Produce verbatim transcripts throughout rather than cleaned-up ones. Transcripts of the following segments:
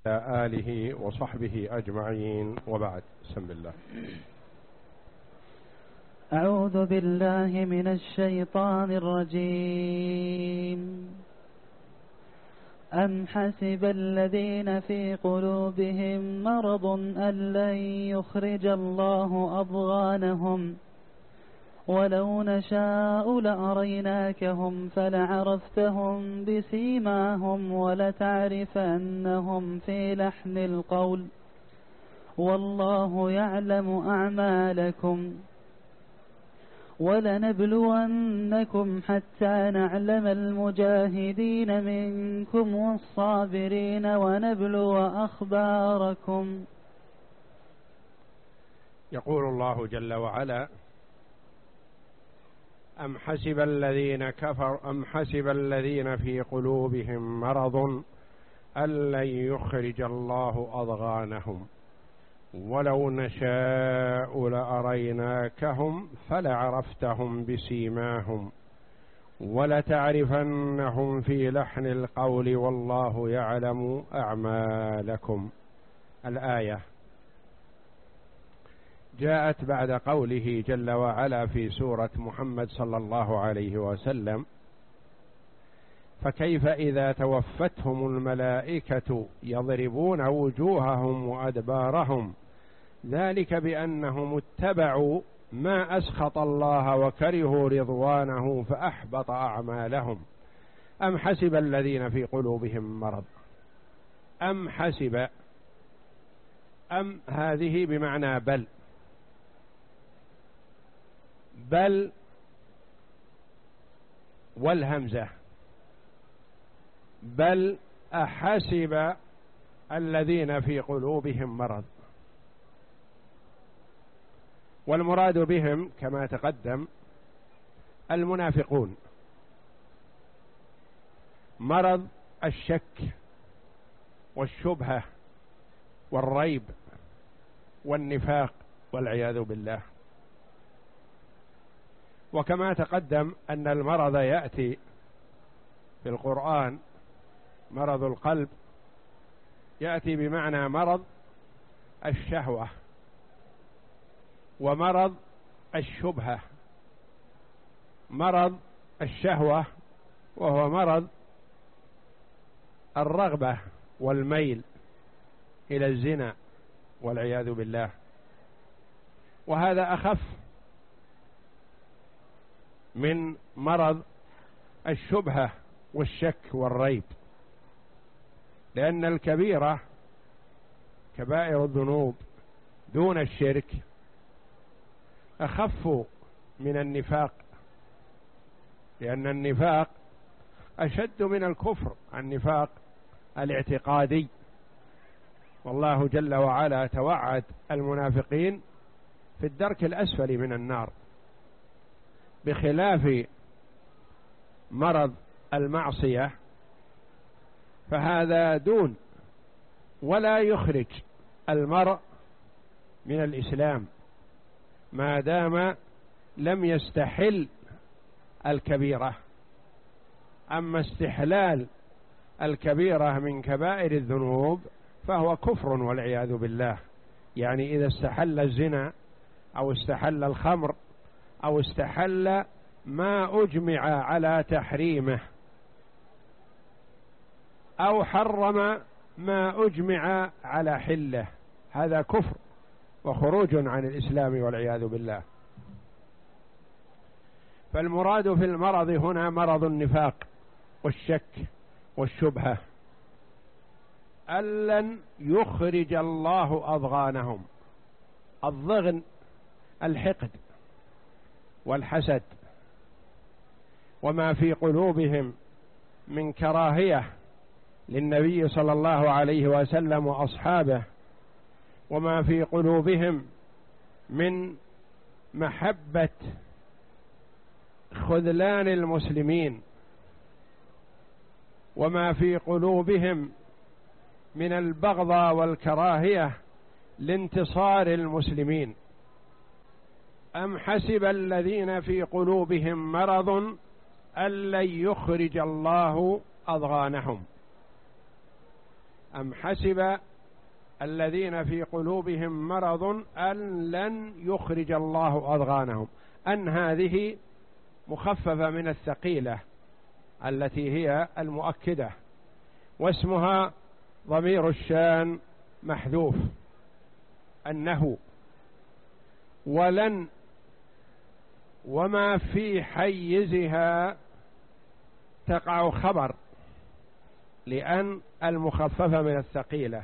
آله وصحبه أجمعين، وبعد. بسم الله. أعوذ بالله من الشيطان الرجيم. أم حسب الذين في قلوبهم مرض أن لن يخرج الله أضغانهم ولو نشاء لأريناكهم فلعرفتهم بسيماهم ولتعرفنهم في لحن القول والله يعلم أعمالكم ولنبلونكم حتى نعلم المجاهدين منكم والصابرين ونبلو أخباركم. يقول الله جل وعلا: أم حسب الذين كفروا أم حسب الذين في قلوبهم مرض أن لن يخرج الله أضغانهم ولو نشاء لأريناكهم فلعرفتهم بسيماهم ولتعرفنهم في لحن القول والله يعلم أعمالكم. الآية جاءت بعد قوله جل وعلا في سورة محمد صلى الله عليه وسلم: فكيف إذا توفتهم الملائكة يضربون وجوههم وأدبارهم ذلك بأنهم اتبعوا ما أسخط الله وكرهوا رضوانه فأحبط أعمالهم. أم حسب الذين في قلوبهم مرض. أم حسب، أم هذه بمعنى بل، بل والهمزة، بل أحسب الذين في قلوبهم مرض. والمراد بهم كما تقدم المنافقون، مرض الشك والشبهة والريب والنفاق والعياذ بالله. وكما تقدم أن المرض يأتي في القرآن، مرض القلب يأتي بمعنى مرض الشهوة ومرض الشبهة. مرض الشهوة وهو مرض الرغبة والميل إلى الزنا والعياذ بالله، وهذا أخف من مرض الشبهة والشك والريب، لأن الكبيرة كبائر الذنوب دون الشرك أخف من النفاق، لأن النفاق أشد من الكفر، النفاق الاعتقادي، والله جل وعلا توعد المنافقين في الدرك الأسفل من النار، بخلاف مرض المعصية فهذا دون ولا يخرج المرء من الإسلام ما دام لم يستحل الكبيرة. أما استحلال الكبيرة من كبائر الذنوب فهو كفر والعياذ بالله، يعني إذا استحل الزنا أو استحل الخمر أو استحل ما أجمع على تحريمه أو حرم ما أجمع على حله، هذا كفر وخروج عن الإسلام والعياذ بالله. فالمراد في المرض هنا مرض النفاق والشك والشبهة، أن لن يخرج الله أضغانهم. الضغن الحقد والحسد وما في قلوبهم من كراهية للنبي صلى الله عليه وسلم وأصحابه، وما في قلوبهم من محبة خذلان المسلمين، وما في قلوبهم من البغضاء والكراهية لانتصار المسلمين. أم حسب الذين في قلوبهم مرض أن لن يخرج الله أضغانهم. أم حسب الذين في قلوبهم مرض أن لن يخرج الله أضغانهم. أن هذه مخففة من الثقيلة التي هي المؤكدة، واسمها ضمير الشان محذوف أنه، ولن وما في حيزها تقع خبر، لأن المخففة من الثقيلة.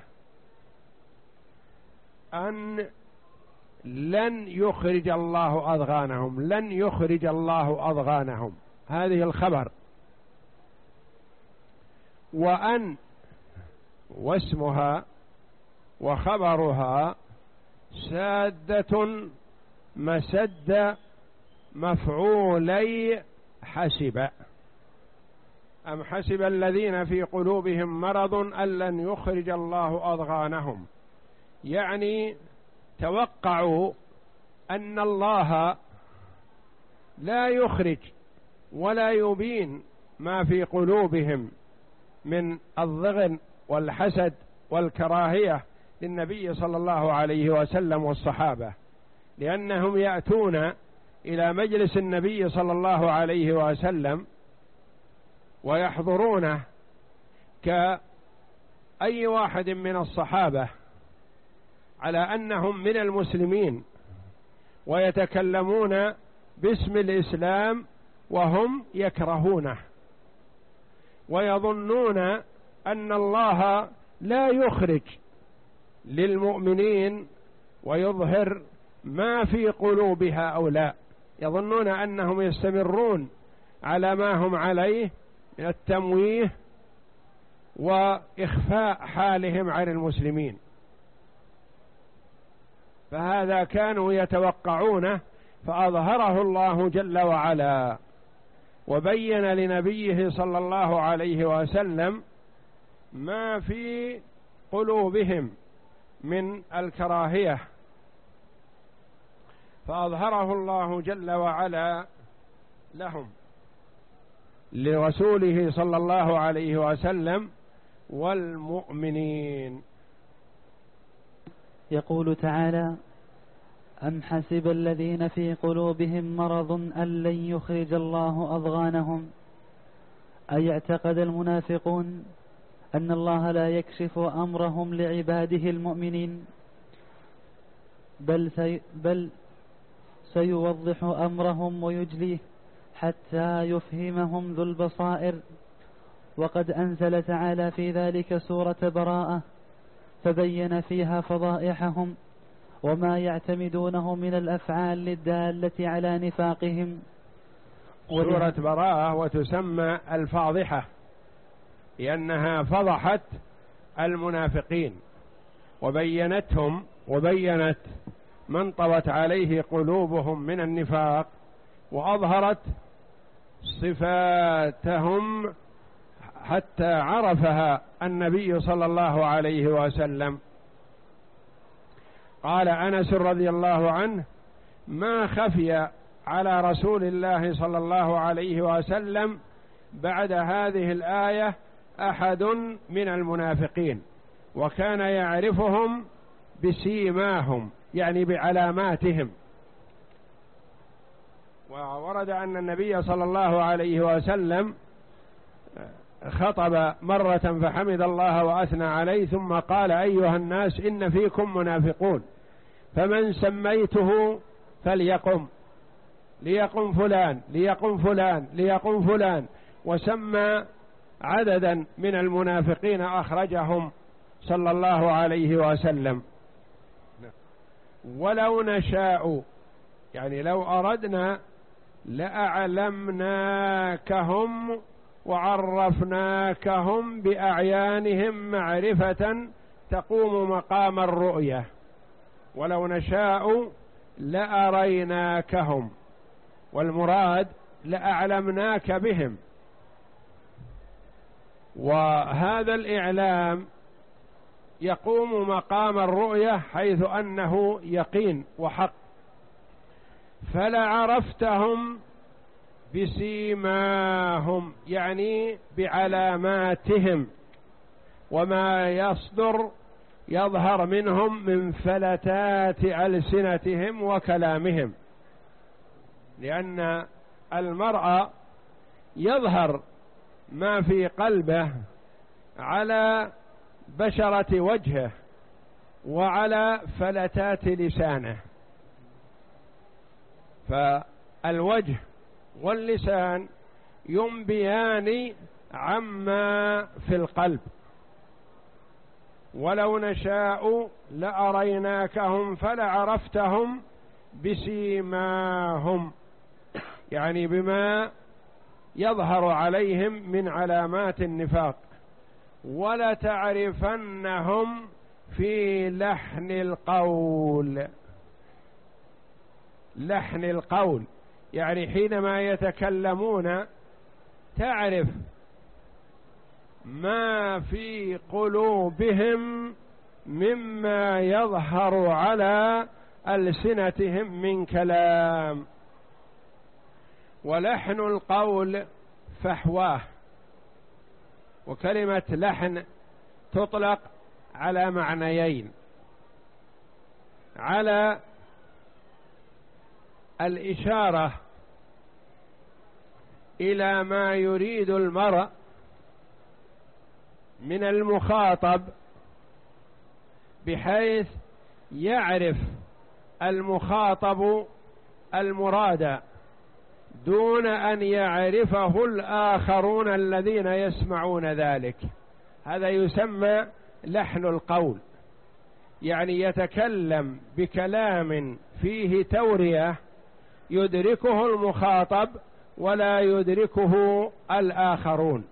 أن لن يخرج الله أضغانهم، لن يخرج الله أضغانهم، هذه الخبر. وأن واسمها وخبرها سادة مسد مفعولي حسب. أم حسب الذين في قلوبهم مرض أن لن يخرج الله أضغانهم، يعني توقعوا أن الله لا يخرج ولا يبين ما في قلوبهم من الضغن والحسد والكراهية للنبي صلى الله عليه وسلم والصحابة، لأنهم يأتون إلى مجلس النبي صلى الله عليه وسلم ويحضرونه كأي واحد من الصحابة على أنهم من المسلمين، ويتكلمون باسم الإسلام وهم يكرهونه، ويظنون أن الله لا يخرج للمؤمنين ويظهر ما في قلوب هؤلاء، يظنون أنهم يستمرون على ما هم عليه من التمويه وإخفاء حالهم عن المسلمين. فهذا كانوا يتوقعونه، فأظهره الله جل وعلا وبين لنبيه صلى الله عليه وسلم ما في قلوبهم من الكراهية، فأظهره الله جل وعلا لهم لرسوله صلى الله عليه وسلم والمؤمنين. يقول تعالى: أم حسب الذين في قلوبهم مرض أن لن يخرج الله أضغانهم، أي اعتقد المنافقون أن الله لا يكشف أمرهم لعباده المؤمنين، بل, سي بل سيوضح أمرهم ويجليه حتى يفهمهم ذو البصائر. وقد أنزل تعالى في ذلك سورة براءة، فبين فيها فضائحهم وما يعتمدونه من الأفعال الدالة على نفاقهم. سورة براءة وتسمى الفاضحة لأنها فضحت المنافقين وبينتهم وبينت من طوت عليه قلوبهم من النفاق، وأظهرت صفاتهم حتى عرفها النبي صلى الله عليه وسلم. قال أنس رضي الله عنه: ما خفي على رسول الله صلى الله عليه وسلم بعد هذه الآية أحد من المنافقين، وكان يعرفهم بسيماهم، يعني بعلاماتهم. وورد أن النبي صلى الله عليه وسلم خطب مرة فحمد الله وأثنى عليه، ثم قال: أيها الناس إن فيكم منافقون، فمن سميته فليقم، ليقم فلان ليقم فلان ليقم فلان، وسمى عددا من المنافقين أخرجهم صلى الله عليه وسلم. ولو نشاء، يعني لو أردنا لأعلمناكهم وعرفناكهم بأعيانهم معرفة تقوم مقام الرؤية، ولو نشاء لأريناكهم، والمراد لأعلمناك بهم. وهذا الإعلام يقوم مقام الرؤية حيث أنه يقين وحق، فلعرفتهم بسيماهم، يعني بعلاماتهم، وما يصدر يظهر منهم من فلتات ألسنتهم وكلامهم، لأن المرء يظهر ما في قلبه على بشرة وجهه وعلى فلتات لسانه، فالوجه واللسان ينبيان عما في القلب. ولو نشاء لأريناكهم فلعرفتهم بسيماهم، يعني بما يظهر عليهم من علامات النفاق، ولتعرفنهم في لحن القول. لحن القول يعني حينما يتكلمون تعرف ما في قلوبهم مما يظهر على ألسنتهم من كلام. ولحن القول فحواه، وكلمة لحن تطلق على معنيين: على الإشارة إلى ما يريد المرء من المخاطب، بحيث يعرف المخاطب المراد دون أن يعرفه الآخرون الذين يسمعون ذلك. هذا يسمى لحن القول، يعني يتكلم بكلام فيه تورية يدركه المخاطب ولا يدركه الآخرون.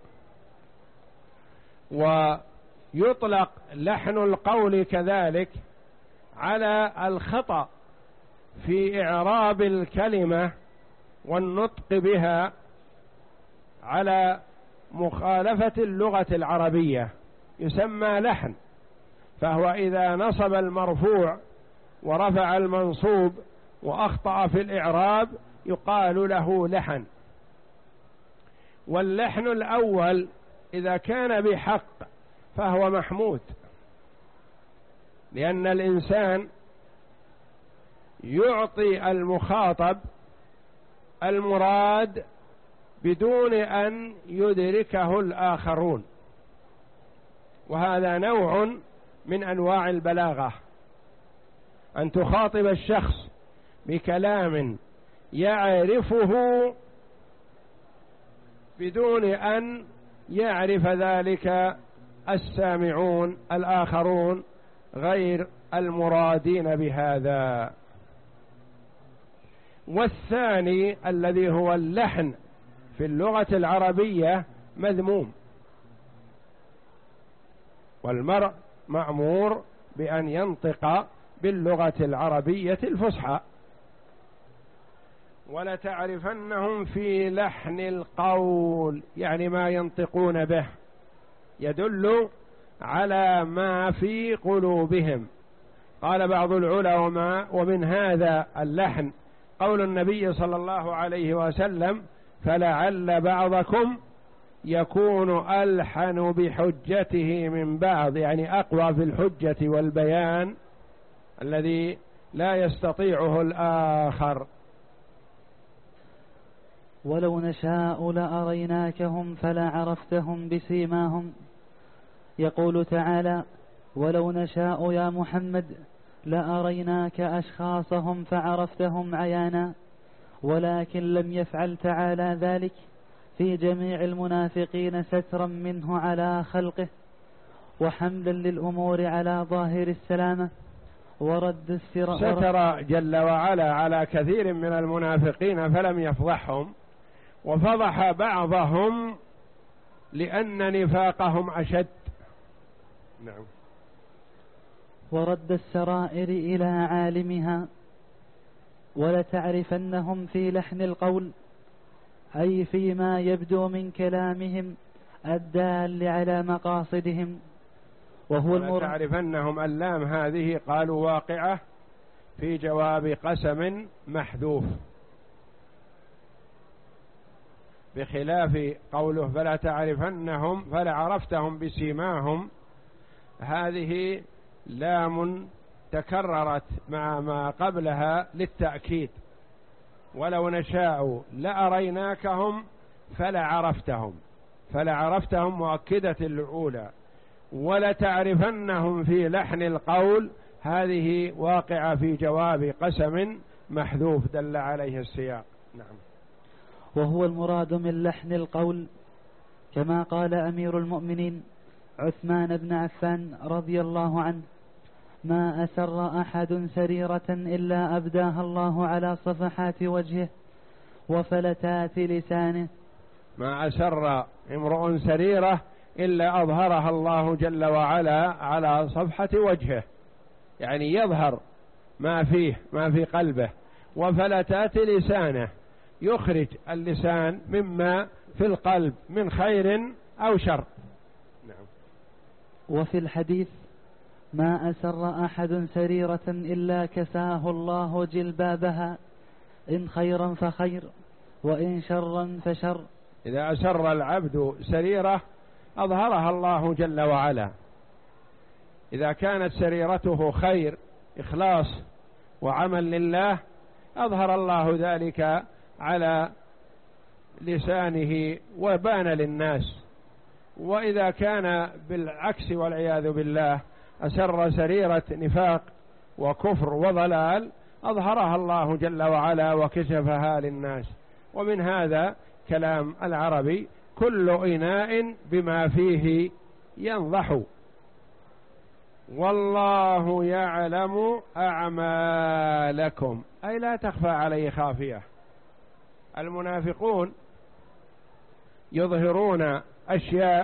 ويطلق لحن القول كذلك على الخطأ في إعراب الكلمة والنطق بها على مخالفة اللغة العربية، يسمى لحن. فهو إذا نصب المرفوع ورفع المنصوب وأخطأ في الإعراب يقال له لحن. واللحن الأول إذا كان بحق فهو محمود، لأن الإنسان يعطي المخاطب المراد بدون أن يدركه الآخرون، وهذا نوع من أنواع البلاغة، أن تخاطب الشخص بكلام يعرفه بدون أن يعرف ذلك السامعون الآخرون غير المرادين بهذا. والثاني الذي هو اللحن في اللغة العربية مذموم، والمرء مأمور بأن ينطق باللغة العربية الفصحى. ولتعرفنهم في لحن القول، يعني ما ينطقون به يدل على ما في قلوبهم. قال بعض العلماء: ومن هذا اللحن قول النبي صلى الله عليه وسلم: فلعل بعضكم يكون ألحن بحجته من بعض، يعني أقوى في الحجة والبيان الذي لا يستطيعه الآخر. ولو نشاء لأريناكهم فلعرفتهم بسيماهم. يقول تعالى: ولو نشاء يا محمد لأريناك أشخاصهم فعرفتهم عيانا، ولكن لم يفعل تعالى ذلك في جميع المنافقين سترا منه على خلقه، وحملا للأمور على ظاهر السلامة، ورد السر ستر جل وعلا على كثير من المنافقين فلم يفضحهم، وفضح بعضهم لأن نفاقهم أشد. نعم. ورد السرائر إلى عالمها. ولتعرفنهم في لحن القول، أي فيما يبدو من كلامهم الدال على مقاصدهم، وهو المراد. ولتعرفنهم اللام هذه قالوا واقعة في جواب قسم محذوف، بخلاف قوله فلا تعرفنهم فلعرفتهم بسيماهم، هذه لام تكررت مع ما قبلها للتأكيد، ولو نشاء لأريناكهم فلعرفتهم، فلعرفتهم مؤكدة الأولى، ولتعرفنهم في لحن القول، هذه واقعة في جواب قسم محذوف دل عليه السياق. نعم. وهو المراد من لحن القول كما قال أمير المؤمنين عثمان بن عفان رضي الله عنه: ما أسر أحد سريرة إلا أبداها الله على صفحات وجهه وفلتات لسانه. ما أسر امرؤ سريرة إلا أظهرها الله جل وعلا على صفحة وجهه، يعني يظهر ما فيه ما في قلبه، وفلتات لسانه يخرج اللسان مما في القلب من خير أو شر. نعم. وفي الحديث: ما أسر أحد سريرة إلا كساه الله جلبابها، إن خيرا فخير وإن شرا فشر. إذا أسر العبد سريرة أظهرها الله جل وعلا، إذا كانت سريرته خير إخلاص وعمل لله أظهر الله ذلك على لسانه وبان للناس. وإذا كان بالعكس والعياذ بالله أسر سريرة نفاق وكفر وضلال أظهرها الله جل وعلا وكشفها للناس. ومن هذا كلام العربي: كل إناء بما فيه ينضح، والله يعلم أعمالكم، أي لا تخفى عليه خافية. المنافقون يظهرون أشياء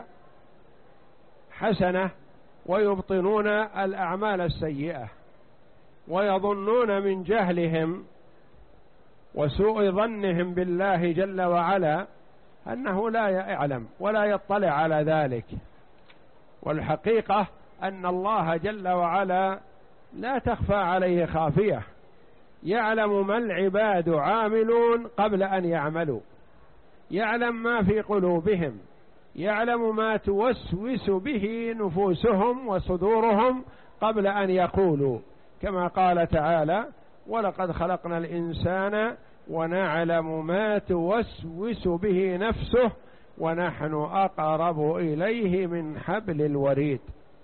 حسنة ويبطنون الأعمال السيئة، ويظنون من جهلهم وسوء ظنهم بالله جل وعلا أنه لا يعلم ولا يطلع على ذلك، والحقيقة أن الله جل وعلا لا تخفى عليه خافية، يعلم ما العباد عاملون قبل أن يعملوا، يعلم ما في قلوبهم، يعلم ما توسوس به نفوسهم وصدورهم قبل أن يقولوا، كما قال تعالى: ولقد خلقنا الإنسان ونعلم ما توسوس به نفسه ونحن أقرب إليه من حبل الوريد.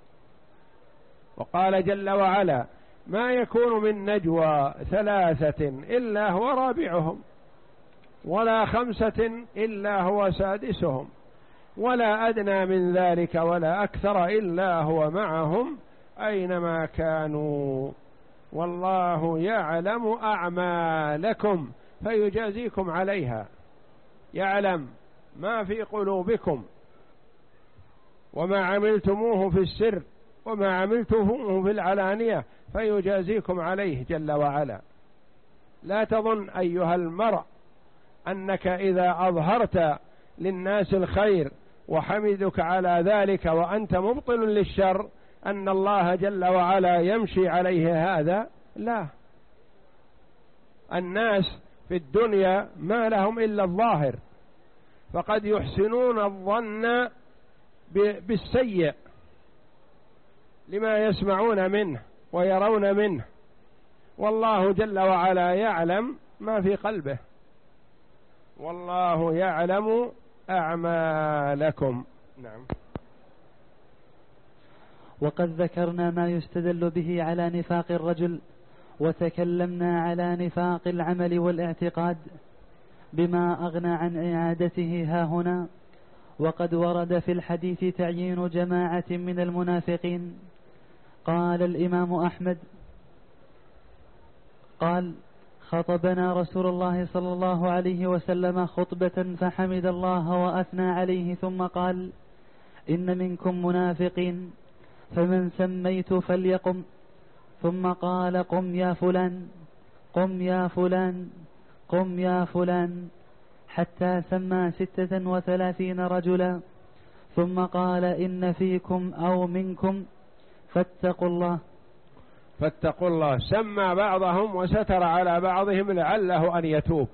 وقال جل وعلا: ما يكون من نجوى ثلاثة إلا هو رابعهم، ولا خمسة إلا هو سادسهم، ولا أدنى من ذلك ولا أكثر إلا هو معهم أينما كانوا، والله يعلم أعمالكم فيجازيكم عليها. يعلم ما في قلوبكم وما عملتموه في السر وما عملتموه في العلانية فيجازيكم عليه جل وعلا. لا تظن أيها المرء أنك إذا أظهرت للناس الخير وحمدك على ذلك وأنت مبطل للشر أن الله جل وعلا يمشي عليه هذا. لا، الناس في الدنيا ما لهم إلا الظاهر، فقد يحسنون الظن بالسيء لما يسمعون منه ويرون منه، والله جل وعلا يعلم ما في قلبه، والله يعلم أعمالكم. نعم. وقد ذكرنا ما يستدل به على نفاق الرجل، وتكلمنا على نفاق العمل والاعتقاد بما أغنى عن إعادته ها هنا. وقد ورد في الحديث تعيين جماعة من المنافقين. قال الإمام أحمد قال: خطبنا رسول الله صلى الله عليه وسلم خطبة فحمد الله وأثنى عليه، ثم قال: إن منكم منافقين، فمن سميت فليقم. ثم قال: قم يا فلان، قم يا فلان، قم يا فلان، حتى سمى ستة وثلاثين رجلا، ثم قال: إن فيكم أو منكم فاتقوا الله. فاتقوا الله، سمى بعضهم وستر على بعضهم لعله أن يتوب،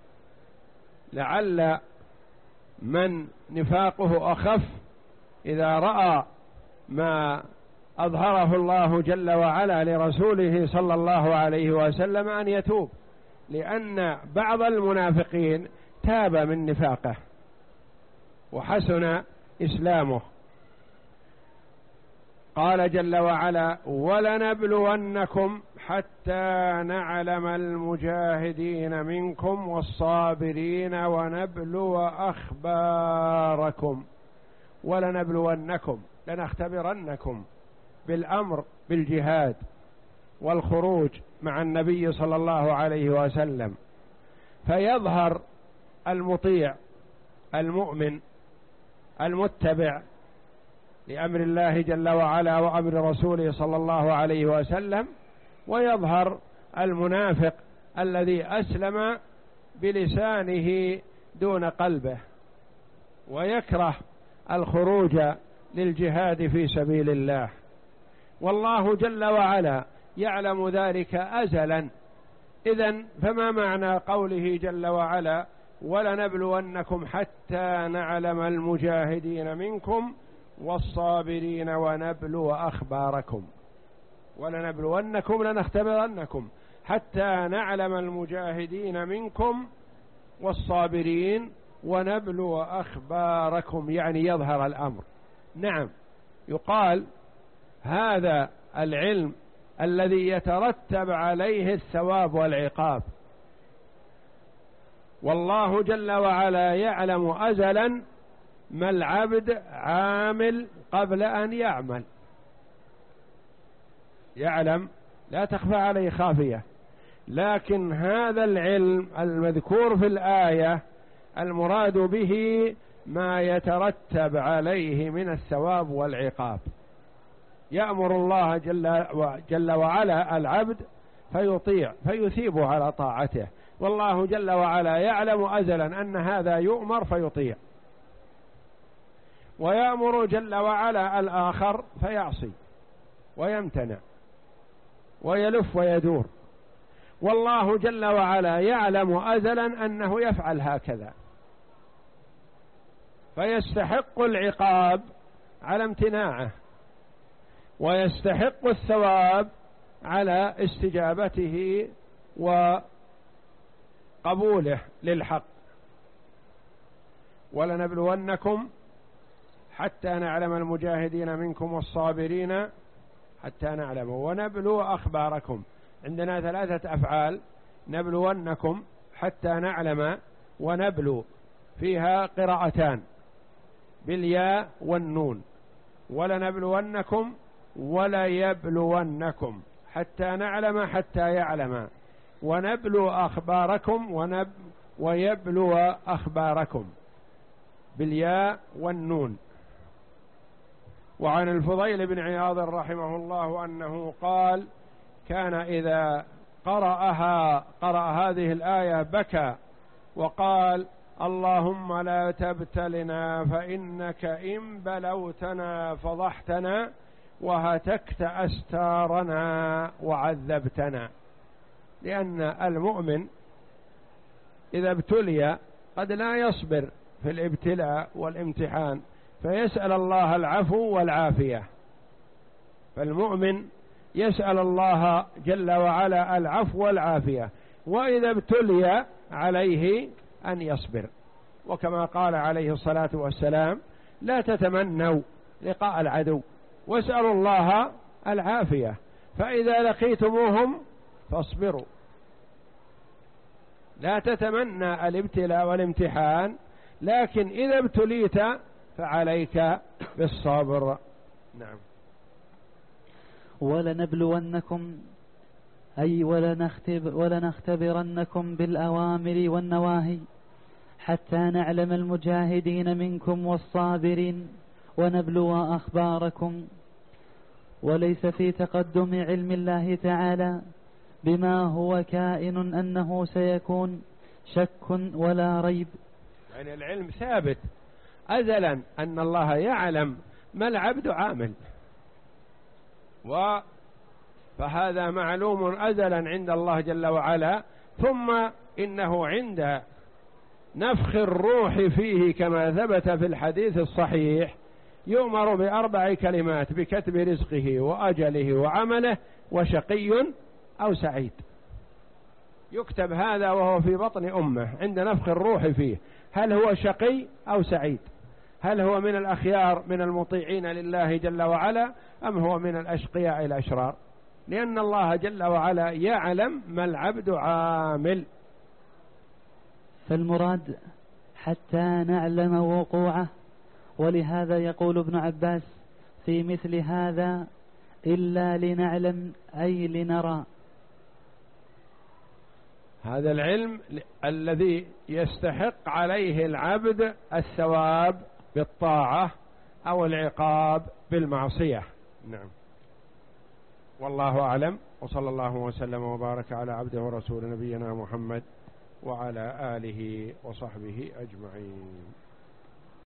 لعل من نفاقه أخف إذا رأى ما أظهره الله جل وعلا لرسوله صلى الله عليه وسلم أن يتوب، لأن بعض المنافقين تاب من نفاقه وحسن إسلامه. قال جل وعلا: ولنبلونكم حتى نعلم المجاهدين منكم والصابرين ونبلو أخباركم. ولنبلونكم، لنختبرنكم بالأمر بالجهاد والخروج مع النبي صلى الله عليه وسلم، فيظهر المطيع المؤمن المتبع لأمر الله جل وعلا وأمر رسوله صلى الله عليه وسلم، ويظهر المنافق الذي أسلم بلسانه دون قلبه ويكره الخروج للجهاد في سبيل الله، والله جل وعلا يعلم ذلك أزلا. إذن فما معنى قوله جل وعلا: ولنبلونكم حتى نعلم المجاهدين منكم والصابرين ونبلو أخباركم؟ ولنبلونكم، لنختبرنكم حتى نعلم المجاهدين منكم والصابرين ونبلو أخباركم، يعني يظهر الأمر. نعم، يقال هذا العلم الذي يترتب عليه الثواب والعقاب، والله جل وعلا يعلم أزلا ما العبد عامل قبل أن يعمل، يعلم، لا تخفى عليه خافية. لكن هذا العلم المذكور في الآية المراد به ما يترتب عليه من الثواب والعقاب. يأمر الله جل, جل وعلا العبد فيطيع فيثيبه على طاعته، والله جل وعلا يعلم أزلا أن هذا يؤمر فيطيع، ويأمر جل وعلا الآخر فيعصي ويمتنع ويلف ويدور، والله جل وعلا يعلم أزلا أنه يفعل هكذا، فيستحق العقاب على امتناعه ويستحق الثواب على استجابته وقبوله للحق. ولنبلونكم حتى نعلم المجاهدين منكم والصابرين حتى نعلم ونبلو أخباركم. عندنا ثلاثة أفعال: نبلونكم، حتى نعلم، ونبلو، فيها قراءتان بالياء والنون. ولنبلونكم وليبلونكم، حتى نعلم حتى يعلم، ونبلو أخباركم ونب ويبلو أخباركم بالياء والنون. وعن الفضيل بن عياض رحمه الله أنه قال: كان إذا قرأها قرأ هذه الآية بكى وقال: اللهم لا تبتلنا فإنك إن بلوتنا فضحتنا وهتكت أستارنا وعذبتنا. لأن المؤمن إذا ابتلي قد لا يصبر في الابتلاء والامتحان، فيسأل الله العفو والعافية. فالمؤمن يسأل الله جل وعلا العفو والعافية، وإذا ابتلي عليه أن يصبر. وكما قال عليه الصلاة والسلام: لا تتمنوا لقاء العدو واسألوا الله العافية، فإذا لقيتموهم فاصبروا. لا تتمنى الابتلاء والامتحان، لكن إذا ابتليت فعليك بالصبر. نعم. ولنبلونكم أي ولنختبر ولنختبرنكم بالأوامر والنواهي حتى نعلم المجاهدين منكم والصابرين ونبلو أخباركم. وليس في تقدم علم الله تعالى بما هو كائن أنه سيكون شك ولا ريب، يعني العلم ثابت أزلا أن الله يعلم ما العبد عامل، و فهذا معلوم أزلا عند الله جل وعلا. ثم إنه عند نفخ الروح فيه كما ثبت في الحديث الصحيح يؤمر بأربع كلمات بكتب رزقه وأجله وعمله وشقي أو سعيد. يكتب هذا وهو في بطن أمه عند نفخ الروح فيه، هل هو شقي أو سعيد؟ هل هو من الأخيار من المطيعين لله جل وعلا أم هو من الأشقياء الأشرار؟ لأن الله جل وعلا يعلم ما العبد عامل. فالمراد حتى نعلم وقوعه. ولهذا يقول ابن عباس في مثل هذا إلا لنعلم أي لنرى. هذا العلم الذي يستحق عليه العبد الثواب بالطاعة أو العقاب بالمعصية. نعم، والله أعلم، وصلى الله وسلم وبارك على عبده ورسول نبينا محمد وعلى آله وصحبه أجمعين.